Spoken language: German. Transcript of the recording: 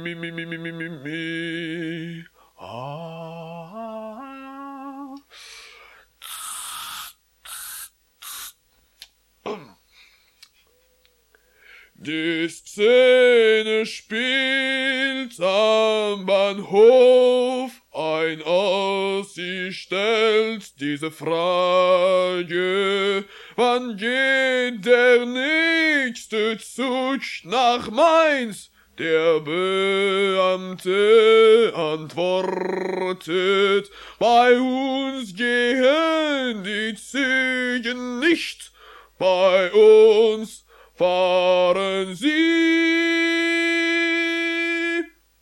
mi. Ah. Die Szene spielt am Bahnhof ein aus, sie stellt diese Frage: Wann geht der nächste Zug nach Mainz? Der Beamte antwortet: Bei uns gehen die Züge nicht, bei uns fahren sie